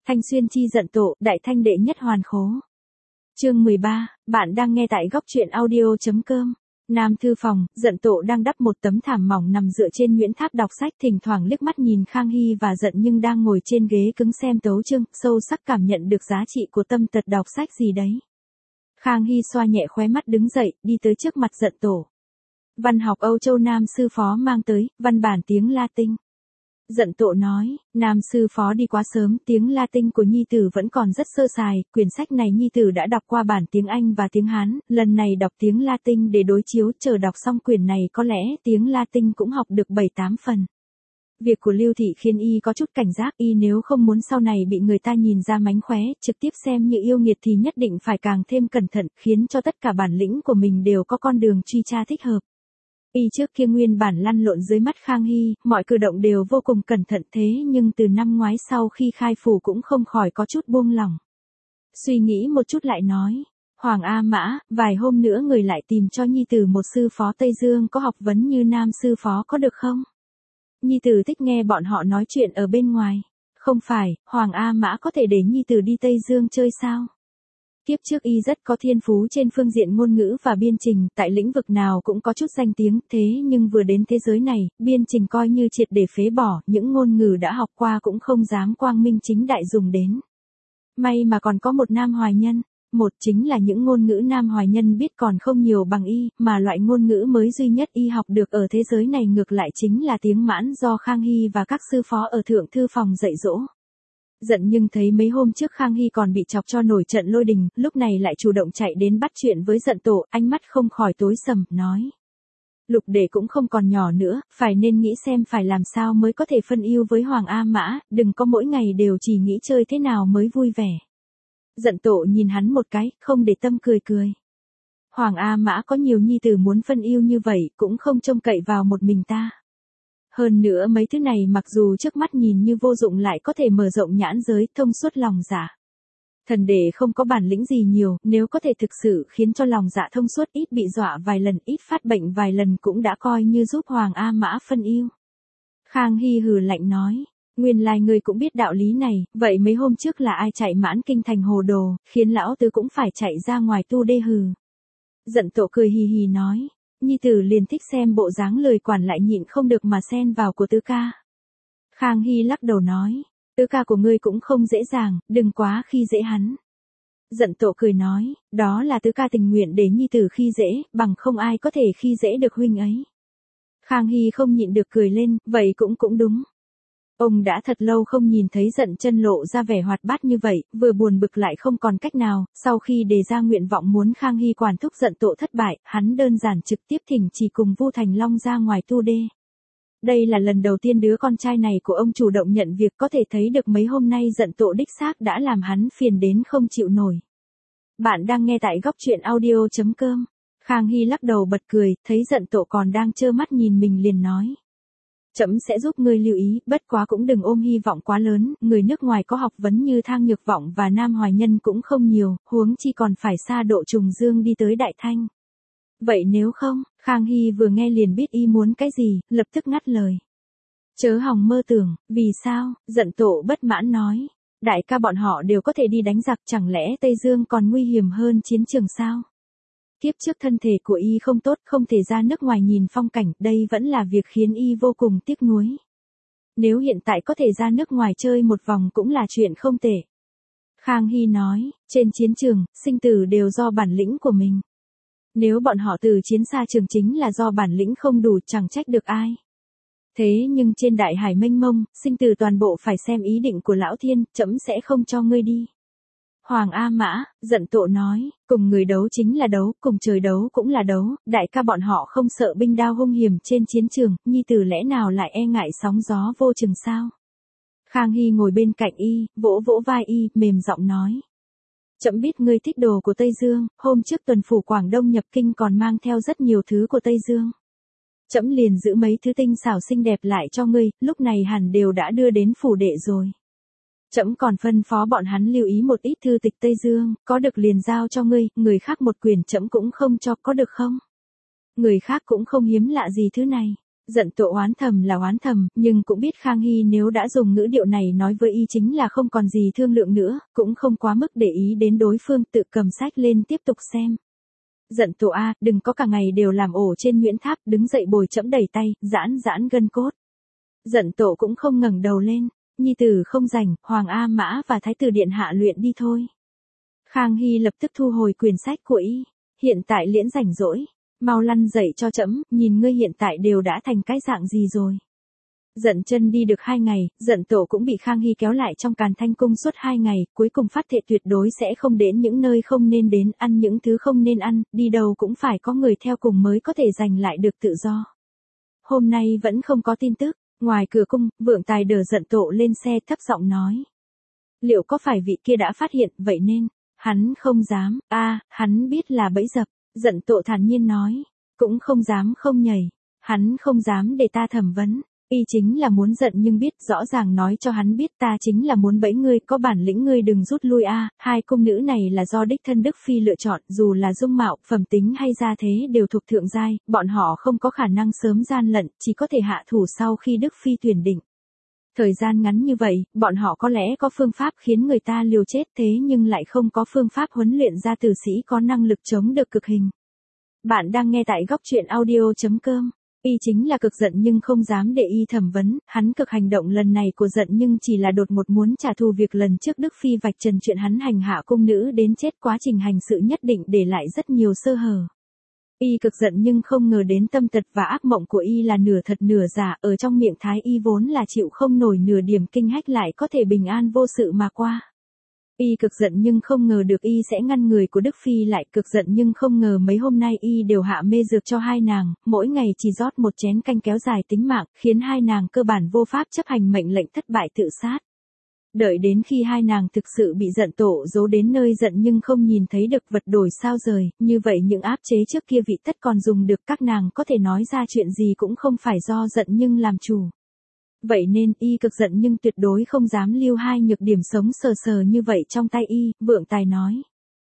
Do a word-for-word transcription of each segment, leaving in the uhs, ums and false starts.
Thanh Xuyên chi giận Tổ, đại thanh đệ nhất hoàn khố. Chương mười ba, bạn đang nghe tại góc truyện audio.com. Nam thư phòng, giận Tổ đang đắp một tấm thảm mỏng nằm dựa trên Nguyễn Tháp đọc sách, thỉnh thoảng liếc mắt nhìn Khang Hy và giận nhưng đang ngồi trên ghế cứng xem tấu chương, sâu sắc cảm nhận được giá trị của tâm tật đọc sách gì đấy. Khang Hy xoa nhẹ khóe mắt đứng dậy, đi tới trước mặt giận Tổ. Văn học Âu Châu Nam sư phó mang tới, văn bản tiếng Latin. Giận Tổ nói, Nam sư phó đi quá sớm, tiếng Latin của nhi tử vẫn còn rất sơ sài, quyển sách này nhi tử đã đọc qua bản tiếng Anh và tiếng Hán, lần này đọc tiếng Latin để đối chiếu, chờ đọc xong quyển này có lẽ tiếng Latin cũng học được bảy tám phần. Việc của Lưu Thị khiến y có chút cảnh giác, y nếu không muốn sau này bị người ta nhìn ra mánh khóe, trực tiếp xem như yêu nghiệt thì nhất định phải càng thêm cẩn thận, khiến cho tất cả bản lĩnh của mình đều có con đường truy tra thích hợp. Y trước kia nguyên bản lăn lộn dưới mắt Khang Hy, mọi cử động đều vô cùng cẩn thận, thế nhưng từ năm ngoái sau khi khai phủ cũng không khỏi có chút buông lỏng. Suy nghĩ một chút lại nói, Hoàng A Mã, vài hôm nữa người lại tìm cho nhi tử một sư phó Tây Dương có học vấn như Nam sư phó có được không? Nhi tử thích nghe bọn họ nói chuyện ở bên ngoài. Không phải, Hoàng A Mã có thể để nhi tử đi Tây Dương chơi sao? Kiếp trước y rất có thiên phú trên phương diện ngôn ngữ và biên trình, tại lĩnh vực nào cũng có chút danh tiếng, thế nhưng vừa đến thế giới này, biên trình coi như triệt để phế bỏ, những ngôn ngữ đã học qua cũng không dám quang minh chính đại dùng đến. May mà còn có một nam hoài nhân, một chính là những ngôn ngữ nam hoài nhân biết còn không nhiều bằng y, mà loại ngôn ngữ mới duy nhất y học được ở thế giới này ngược lại chính là tiếng Mãn do Khang Hy và các sư phó ở thượng thư phòng dạy dỗ. Giận nhưng thấy mấy hôm trước Khang Hy còn bị chọc cho nổi trận lôi đình, lúc này lại chủ động chạy đến bắt chuyện với giận Tổ, ánh mắt không khỏi tối sầm, nói. Lục đệ cũng không còn nhỏ nữa, phải nên nghĩ xem phải làm sao mới có thể phân ưu với Hoàng A Mã, đừng có mỗi ngày đều chỉ nghĩ chơi thế nào mới vui vẻ. Giận Tổ nhìn hắn một cái, không để tâm cười cười. Hoàng A Mã có nhiều nhi tử muốn phân ưu như vậy, cũng không trông cậy vào một mình ta. Hơn nữa mấy thứ này mặc dù trước mắt nhìn như vô dụng lại có thể mở rộng nhãn giới, thông suốt lòng dạ. Thần đệ không có bản lĩnh gì nhiều, nếu có thể thực sự khiến cho lòng dạ thông suốt, ít bị dọa vài lần, ít phát bệnh vài lần cũng đã coi như giúp Hoàng A Mã phân ưu. Khang Hy hừ lạnh nói, nguyên lai ngươi cũng biết đạo lý này, vậy mấy hôm trước là ai chạy mãn kinh thành hồ đồ, khiến lão tứ cũng phải chạy ra ngoài tu đê hừ. Giận Tổ cười hì hì nói. Nhi tử liền thích xem bộ dáng lời quản lại nhịn không được mà xen vào của tứ ca. Khang Hy lắc đầu nói, tứ ca của ngươi cũng không dễ dàng, đừng quá khi dễ hắn. Giận Tổ cười nói, đó là tứ ca tình nguyện để nhi tử khi dễ, bằng không ai có thể khi dễ được huynh ấy. Khang Hy không nhịn được cười lên, vậy cũng cũng đúng. Ông đã thật lâu không nhìn thấy Giận Chân lộ ra vẻ hoạt bát như vậy, vừa buồn bực lại không còn cách nào, sau khi đề ra nguyện vọng muốn Khang Hy quản thúc Giận Tổ thất bại, hắn đơn giản trực tiếp thỉnh chỉ cùng Vu Thành Long ra ngoài tu đê. Đây là lần đầu tiên đứa con trai này của ông chủ động nhận việc, có thể thấy được mấy hôm nay Giận Tổ đích xác đã làm hắn phiền đến không chịu nổi. Bạn đang nghe tại góc truyện audio.com. Khang Hy lắc đầu bật cười, thấy Giận Tổ còn đang trơ mắt nhìn mình liền nói. Trẫm sẽ giúp ngươi lưu ý, bất quá cũng đừng ôm hy vọng quá lớn, người nước ngoài có học vấn như Thang Nhược Vọng và Nam Hoài Nhân cũng không nhiều, huống chi còn phải xa độ trùng dương đi tới Đại Thanh. Vậy nếu không, Khang Hy vừa nghe liền biết y muốn cái gì, lập tức ngắt lời. Chớ hòng mơ tưởng, vì sao, Giận Tổ bất mãn nói. Đại ca bọn họ đều có thể đi đánh giặc, chẳng lẽ Tây Dương còn nguy hiểm hơn chiến trường sao? Kiếp trước thân thể của y không tốt, không thể ra nước ngoài nhìn phong cảnh, đây vẫn là việc khiến y vô cùng tiếc nuối. Nếu hiện tại có thể ra nước ngoài chơi một vòng cũng là chuyện không tệ. Khang Hy nói, trên chiến trường, sinh tử đều do bản lĩnh của mình. Nếu bọn họ từ chiến xa trường chính là do bản lĩnh không đủ, chẳng trách được ai. Thế nhưng trên đại hải mênh mông, sinh tử toàn bộ phải xem ý định của Lão Thiên, trẫm sẽ không cho ngươi đi. Hoàng A Mã, Giận Tổ nói, cùng người đấu chính là đấu, cùng trời đấu cũng là đấu, đại ca bọn họ không sợ binh đao hung hiểm trên chiến trường, nhi tử lẽ nào lại e ngại sóng gió vô chừng sao? Khang Hy ngồi bên cạnh y, vỗ vỗ vai y, mềm giọng nói. Trẫm biết ngươi thích đồ của Tây Dương, hôm trước tuần phủ Quảng Đông nhập kinh còn mang theo rất nhiều thứ của Tây Dương. Trẫm liền giữ mấy thứ tinh xảo xinh đẹp lại cho ngươi, lúc này hẳn đều đã đưa đến phủ đệ rồi. Trẫm còn phân phó bọn hắn lưu ý một ít thư tịch Tây Dương, có được liền giao cho ngươi, người khác một quyển trẫm cũng không cho, có được không? Người khác cũng không hiếm lạ gì thứ này. Giận Tổ oán thầm là oán thầm, nhưng cũng biết Khang Hy nếu đã dùng ngữ điệu này nói với y chính là không còn gì thương lượng nữa, cũng không quá mức để ý đến đối phương, tự cầm sách lên tiếp tục xem. Giận Tổ a, đừng có cả ngày đều làm ổ trên Nguyễn Tháp, đứng dậy bồi trẫm đẩy tay, giãn giãn gân cốt. Giận Tổ cũng không ngẩng đầu lên, nhi tử không rảnh, Hoàng A Mã và Thái tử điện hạ luyện đi thôi. Khang Hy lập tức thu hồi quyển sách của y, hiện tại liễn rảnh rỗi, mau lăn dậy cho trẫm, nhìn ngươi hiện tại đều đã thành cái dạng gì rồi. Giận Chân đi được hai ngày, Giận Tổ cũng bị Khang Hy kéo lại trong Càn Thanh cung suốt hai ngày, cuối cùng phát thệ tuyệt đối sẽ không đến những nơi không nên đến, ăn những thứ không nên ăn, đi đâu cũng phải có người theo cùng mới có thể giành lại được tự do. Hôm nay vẫn không có tin tức, ngoài cửa cung, Vượng Tài đỡ Giận Tổ lên xe thấp giọng nói. Liệu có phải vị kia đã phát hiện, vậy nên, hắn không dám, a, hắn biết là bẫy dập, Giận Tổ thản nhiên nói, cũng không dám không nhảy, hắn không dám để ta thẩm vấn. Y chính là muốn giận nhưng biết, rõ ràng nói cho hắn biết ta chính là muốn bẫy ngươi, có bản lĩnh ngươi đừng rút lui a. Hai cung nữ này là do đích thân Đức Phi lựa chọn, dù là dung mạo, phẩm tính hay gia thế đều thuộc thượng giai, bọn họ không có khả năng sớm gian lận, chỉ có thể hạ thủ sau khi Đức Phi tuyển định. Thời gian ngắn như vậy, bọn họ có lẽ có phương pháp khiến người ta liều chết, thế nhưng lại không có phương pháp huấn luyện ra tử sĩ có năng lực chống được cực hình. Bạn đang nghe tại góc truyện audio chấm com. Y chính là cực giận nhưng không dám để y thẩm vấn, hắn cực hành động lần này của giận nhưng chỉ là đột một muốn trả thù việc lần trước Đức Phi vạch trần chuyện hắn hành hạ cung nữ đến chết, quá trình hành sự nhất định để lại rất nhiều sơ hở. Y cực giận nhưng không ngờ đến tâm tật và ác mộng của y là nửa thật nửa giả, ở trong miệng thái y vốn là chịu không nổi nửa điểm kinh hách lại có thể bình an vô sự mà qua. Y cực giận nhưng không ngờ được y sẽ ngăn người của Đức Phi lại, cực giận nhưng không ngờ mấy hôm nay y đều hạ mê dược cho hai nàng, mỗi ngày chỉ rót một chén canh kéo dài tính mạng, khiến hai nàng cơ bản vô pháp chấp hành mệnh lệnh thất bại tự sát. Đợi đến khi hai nàng thực sự bị Giận Tổ giấu đến nơi giận nhưng không nhìn thấy được vật đổi sao rời, như vậy những áp chế trước kia vị tất còn dùng được, các nàng có thể nói ra chuyện gì cũng không phải do giận nhưng làm chủ. Vậy nên y cực giận nhưng tuyệt đối không dám lưu hai nhược điểm sống sờ sờ như vậy trong tay y. Vượng Tài nói.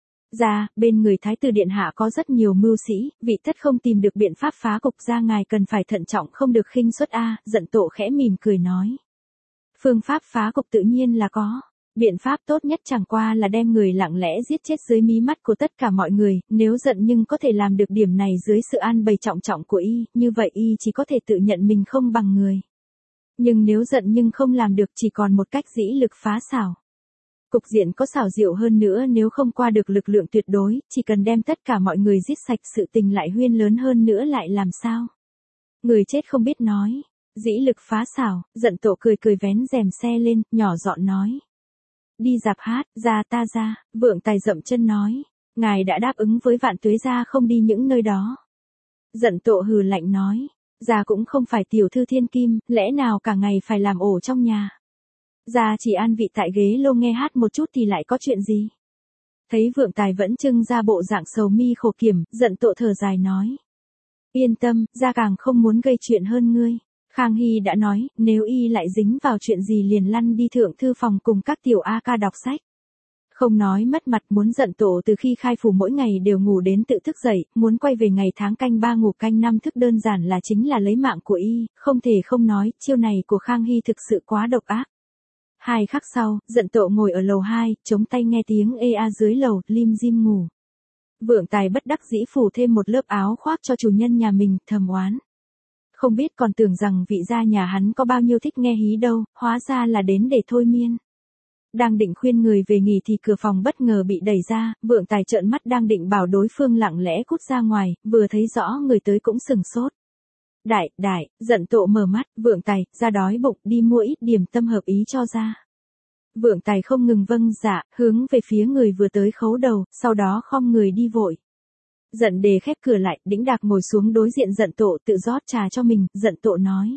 Ra, bên người Thái tử điện hạ có rất nhiều mưu sĩ, vị tất không tìm được biện pháp phá cục, ra ngài cần phải thận trọng không được khinh suất a. Giận Tổ khẽ mỉm cười nói. Phương pháp phá cục tự nhiên là có. Biện pháp tốt nhất chẳng qua là đem người lặng lẽ giết chết dưới mí mắt của tất cả mọi người, nếu giận nhưng có thể làm được điểm này dưới sự an bày trọng trọng của y, như vậy y chỉ có thể tự nhận mình không bằng người. Nhưng nếu giận nhưng không làm được, chỉ còn một cách dĩ lực phá xảo. Cục diện có xảo diệu hơn nữa, nếu không qua được lực lượng tuyệt đối, chỉ cần đem tất cả mọi người giết sạch, sự tình lại huyên lớn hơn nữa lại làm sao? Người chết không biết nói. Dĩ lực phá xảo, Giận Tổ cười cười vén rèm xe lên, nhỏ giọng nói. Đi dạp hát, ra ta ra. Vượng Tài dậm chân nói. Ngài đã đáp ứng với Vạn Tuế gia không đi những nơi đó. Giận Tổ hừ lạnh nói. Gia cũng không phải tiểu thư thiên kim, lẽ nào cả ngày phải làm ổ trong nhà. Gia chỉ an vị tại ghế lô nghe hát một chút thì lại có chuyện gì. Thấy Vượng Tài vẫn trưng ra bộ dạng sầu mi khổ kiểm, Giận Tổ thở dài nói. Yên tâm, Gia càng không muốn gây chuyện hơn ngươi. Khang Hy đã nói, nếu y lại dính vào chuyện gì liền lăn đi thượng thư phòng cùng các tiểu A ca đọc sách. Không nói mất mặt, muốn Giận Tổ từ khi khai phủ mỗi ngày đều ngủ đến tự thức dậy, muốn quay về ngày tháng canh ba ngủ canh năm thức đơn giản là chính là lấy mạng của y, không thể không nói, chiêu này của Khang Hy thực sự quá độc ác. Hai khắc sau, Giận Tổ ngồi ở lầu hai, chống tay nghe tiếng ê a dưới lầu, lim dim ngủ. Vượng Tài bất đắc dĩ phủ thêm một lớp áo khoác cho chủ nhân nhà mình, thầm oán. Không biết còn tưởng rằng vị gia nhà hắn có bao nhiêu thích nghe hí đâu, hóa ra là đến để thôi miên. Đang định khuyên người về nghỉ thì cửa phòng bất ngờ bị đẩy ra, Vượng Tài trợn mắt đang định bảo đối phương lặng lẽ cút ra ngoài, vừa thấy rõ người tới cũng sừng sốt. Đại, đại, Giận Tổ mở mắt, Vượng Tài, ra đói bụng, đi mua ít điểm tâm hợp ý cho ra. Vượng Tài không ngừng vâng dạ, hướng về phía người vừa tới khấu đầu, sau đó khom người đi vội. Giận Đề khép cửa lại, đĩnh đạc ngồi xuống đối diện Giận Tổ, tự rót trà cho mình. Giận Tổ nói.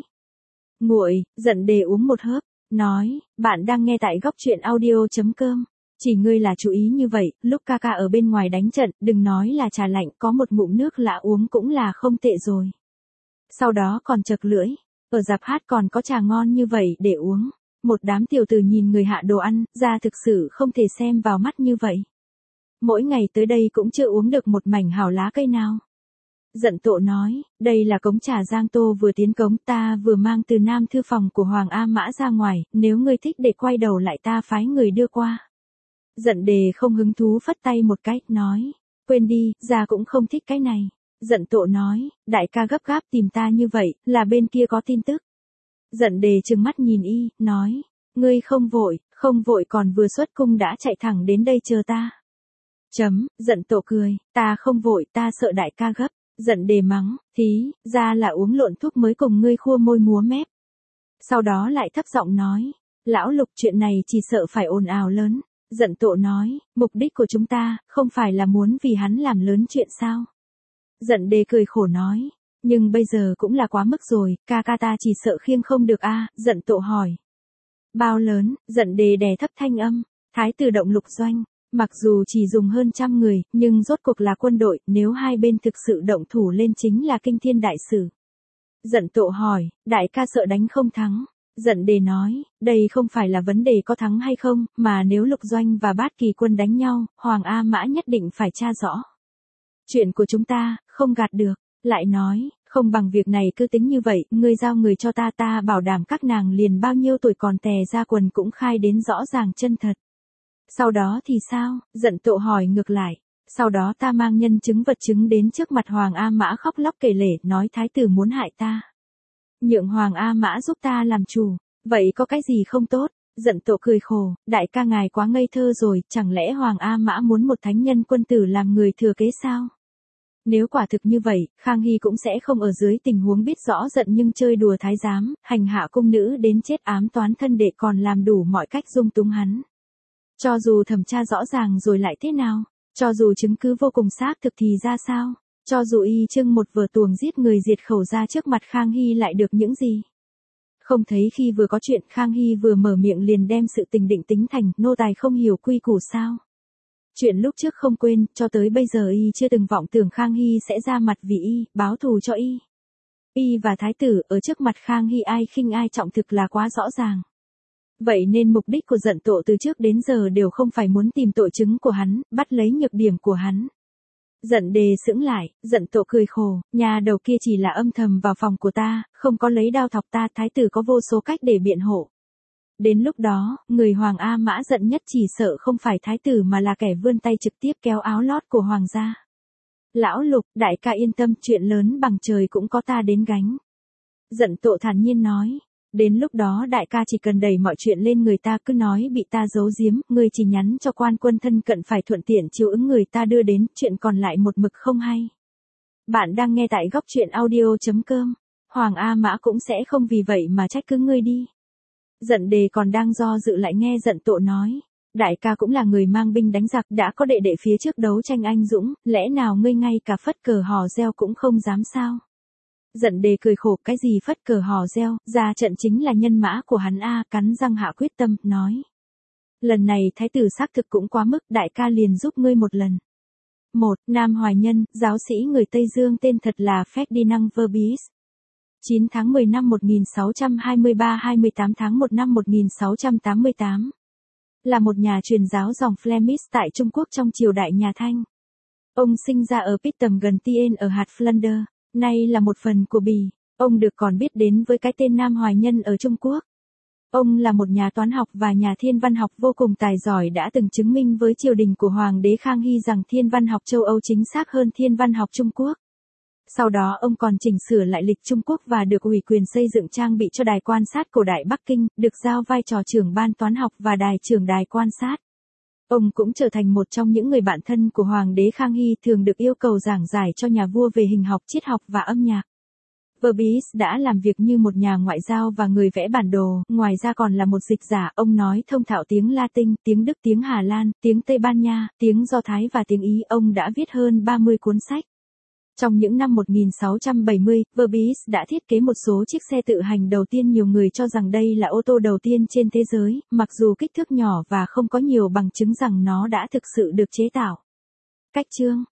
Nguội. Giận Đề uống một hớp, nói, bạn đang nghe tại góc truyện audio chấm com. Chỉ ngươi là chú ý như vậy, lúc ca ca ở bên ngoài đánh trận, đừng nói là trà lạnh, có một ngụm nước lạ uống cũng là không tệ rồi. Sau đó còn chật lưỡi, ở dạp hát còn có trà ngon như vậy để uống. Một đám tiểu tử nhìn người hạ đồ ăn, ra thực sự không thể xem vào mắt như vậy. Mỗi ngày tới đây cũng chưa uống được một mảnh hảo lá cây nào. Dận Tộ nói, đây là cống trà Giang Tô vừa tiến cống, ta vừa mang từ Nam thư phòng của Hoàng A Mã ra ngoài, nếu ngươi thích để quay đầu lại ta phái người đưa qua. Dận Đề không hứng thú phất tay một cái, nói, quên đi, gia cũng không thích cái này. Dận Tộ nói, đại ca gấp gáp tìm ta như vậy, là bên kia có tin tức. Dận Đề trừng mắt nhìn y, nói, ngươi không vội, không vội còn vừa xuất cung đã chạy thẳng đến đây chờ ta. Chấm, Dận Tộ cười, ta không vội, ta sợ đại ca gấp. Dận Đề mắng, thí, ra là uống lộn thuốc mới cùng ngươi khua môi múa mép. Sau đó lại thấp giọng nói, lão Lục chuyện này chỉ sợ phải ồn ào lớn. Dận Tộ nói, mục đích của chúng ta, không phải là muốn vì hắn làm lớn chuyện sao. Dận Đề cười khổ nói, nhưng bây giờ cũng là quá mức rồi, ca ca ta chỉ sợ khiêng không được a. À, Dận Tộ hỏi. Bao lớn, Dận Đề đè thấp thanh âm, thái tử động lục doanh. Mặc dù chỉ dùng hơn trăm người, nhưng rốt cuộc là quân đội, nếu hai bên thực sự động thủ lên chính là kinh thiên đại sự. Dận Tộ hỏi, đại ca sợ đánh không thắng. Dận Đề nói, đây không phải là vấn đề có thắng hay không, mà nếu lục doanh và bát kỳ quân đánh nhau, Hoàng A Mã nhất định phải tra rõ. Chuyện của chúng ta, không gạt được. Lại nói, không bằng việc này cứ tính như vậy, ngươi giao người cho ta ta bảo đảm các nàng liền bao nhiêu tuổi còn tè ra quần cũng khai đến rõ ràng chân thật. Sau đó thì sao? Dận Tộ hỏi ngược lại. Sau đó ta mang nhân chứng vật chứng đến trước mặt Hoàng A Mã khóc lóc kể lể, nói thái tử muốn hại ta. Nhượng Hoàng A Mã giúp ta làm chủ. Vậy có cái gì không tốt? Dận Tộ cười khổ, đại ca ngài quá ngây thơ rồi, chẳng lẽ Hoàng A Mã muốn một thánh nhân quân tử làm người thừa kế sao? Nếu quả thực như vậy, Khang Hy cũng sẽ không ở dưới tình huống biết rõ giận nhưng chơi đùa thái giám, hành hạ cung nữ đến chết ám toán thân đệ còn làm đủ mọi cách dung túng hắn. Cho dù thẩm tra rõ ràng rồi lại thế nào? Cho dù chứng cứ vô cùng xác thực thì ra sao? Cho dù y trưng một vở tuồng giết người diệt khẩu ra trước mặt Khang Hy lại được những gì? Không thấy khi vừa có chuyện Khang Hy vừa mở miệng liền đem sự tình định tính thành nô tài không hiểu quy củ sao? Chuyện lúc trước không quên, cho tới bây giờ y chưa từng vọng tưởng Khang Hy sẽ ra mặt vì y, báo thù cho y. Y và thái tử ở trước mặt Khang Hy ai khinh ai trọng thực là quá rõ ràng. Vậy nên mục đích của Dận Tộ từ trước đến giờ đều không phải muốn tìm tội chứng của hắn, bắt lấy nhược điểm của hắn. Dận Đề sững lại, Dận Tộ cười khổ, nhà đầu kia chỉ là âm thầm vào phòng của ta, không có lấy đao thọc ta, thái tử có vô số cách để biện hộ. Đến lúc đó, người Hoàng A Mã giận nhất chỉ sợ không phải thái tử mà là kẻ vươn tay trực tiếp kéo áo lót của Hoàng gia. Lão Lục, đại ca yên tâm, chuyện lớn bằng trời cũng có ta đến gánh. Dận Tộ thản nhiên nói. Đến lúc đó đại ca chỉ cần đẩy mọi chuyện lên người ta, cứ nói bị ta giấu giếm, người chỉ nhắn cho quan quân thân cận phải thuận tiện chiếu ứng người ta đưa đến, chuyện còn lại một mực không hay. Bạn đang nghe tại góc truyện audio chấm com. Hoàng A Mã cũng sẽ không vì vậy mà trách cứ ngươi đi. Dận Đề còn đang do dự lại nghe Dận Tộ nói. Đại ca cũng là người mang binh đánh giặc, đã có đệ đệ phía trước đấu tranh anh dũng, lẽ nào ngươi ngay cả phất cờ hò reo cũng không dám sao? Dận Đề cười khổ, cái gì phất cờ hò reo, ra trận chính là nhân mã của hắn a, cắn răng hạ quyết tâm, nói. Lần này thái tử xác thực cũng quá mức, đại ca liền giúp ngươi một lần. Một, Nam Hoài Nhân, giáo sĩ người Tây Dương tên thật là Ferdinand Verbis. chín tháng mười năm một nghìn sáu trăm hai mươi ba, hai mươi tám tháng một năm một nghìn sáu trăm tám mươi tám. Là một nhà truyền giáo dòng Flemish tại Trung Quốc trong triều đại nhà Thanh. Ông sinh ra ở Pittem gần Tien ở hạt Flanders. Nay là một phần của Bỉ, ông được còn biết đến với cái tên Nam Hoài Nhân ở Trung Quốc. Ông là một nhà toán học và nhà thiên văn học vô cùng tài giỏi, đã từng chứng minh với triều đình của Hoàng đế Khang Hy rằng thiên văn học châu Âu chính xác hơn thiên văn học Trung Quốc. Sau đó ông còn chỉnh sửa lại lịch Trung Quốc và được ủy quyền xây dựng trang bị cho đài quan sát cổ đại Bắc Kinh, được giao vai trò trưởng ban toán học và đài trưởng đài quan sát. Ông cũng trở thành một trong những người bạn thân của Hoàng đế Khang Hy, thường được yêu cầu giảng giải cho nhà vua về hình học, triết học và âm nhạc. Verbis đã làm việc như một nhà ngoại giao và người vẽ bản đồ, ngoài ra còn là một dịch giả, ông nói thông thạo tiếng Latin, tiếng Đức, tiếng Hà Lan, tiếng Tây Ban Nha, tiếng Do Thái và tiếng Ý, ông đã viết hơn ba mươi cuốn sách. Trong những năm một nghìn sáu trăm bảy mươi, Verbis đã thiết kế một số chiếc xe tự hành đầu tiên, nhiều người cho rằng đây là ô tô đầu tiên trên thế giới, mặc dù kích thước nhỏ và không có nhiều bằng chứng rằng nó đã thực sự được chế tạo. Cách chương